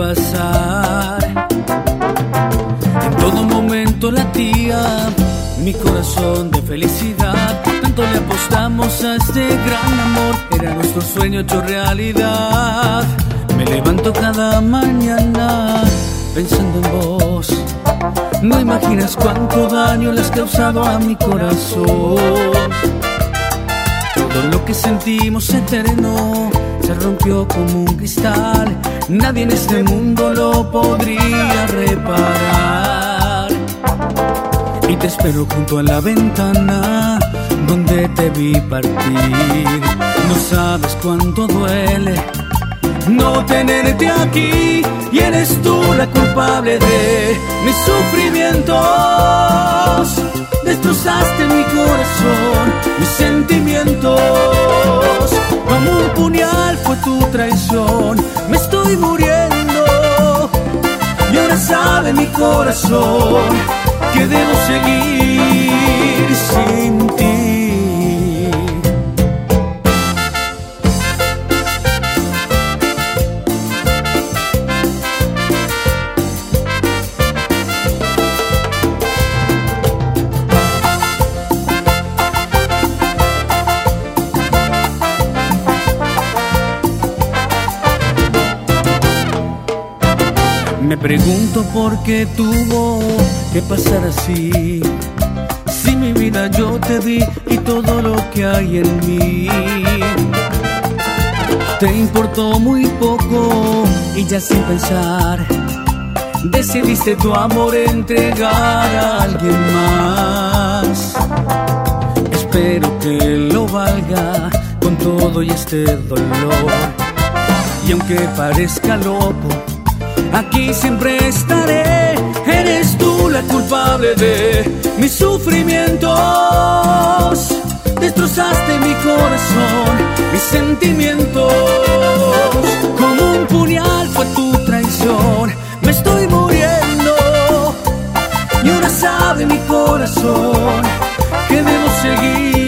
pasar. En todo momento latía mi corazón de felicidad. Tanto le apostamos a este gran amor, era nuestro sueño hecho realidad. Me levanto cada mañana pensando en vos. No imaginas cuánto daño le has causado a mi corazón. Todo lo que sentimos eterno se rompió como un cristal. Nadie en este mundo lo podría reparar. Y te espero junto a la ventana donde te vi partir. No sabes cuánto duele no tenerte aquí, y eres tú la culpable de mis sufrimientos. Destrozaste mi corazón, mis sentimientos. Como un puñal fue tu traición. Me estoy muriendo y ahora sabe mi corazón que debo seguir sin ti. Me pregunto por qué tuvo que pasar así. Si mi vida yo te di y todo lo que hay en mí. Te importó muy poco y ya sin pensar decidiste tu amor entregar a alguien más. Espero que lo valga con todo y este dolor. Y aunque parezca loco, aquí siempre estaré. Eres tú la culpable de mis sufrimientos. Destrozaste mi corazón, mis sentimientos. Como un puñal fue tu traición. Me estoy muriendo y ahora sabe mi corazón que debo seguir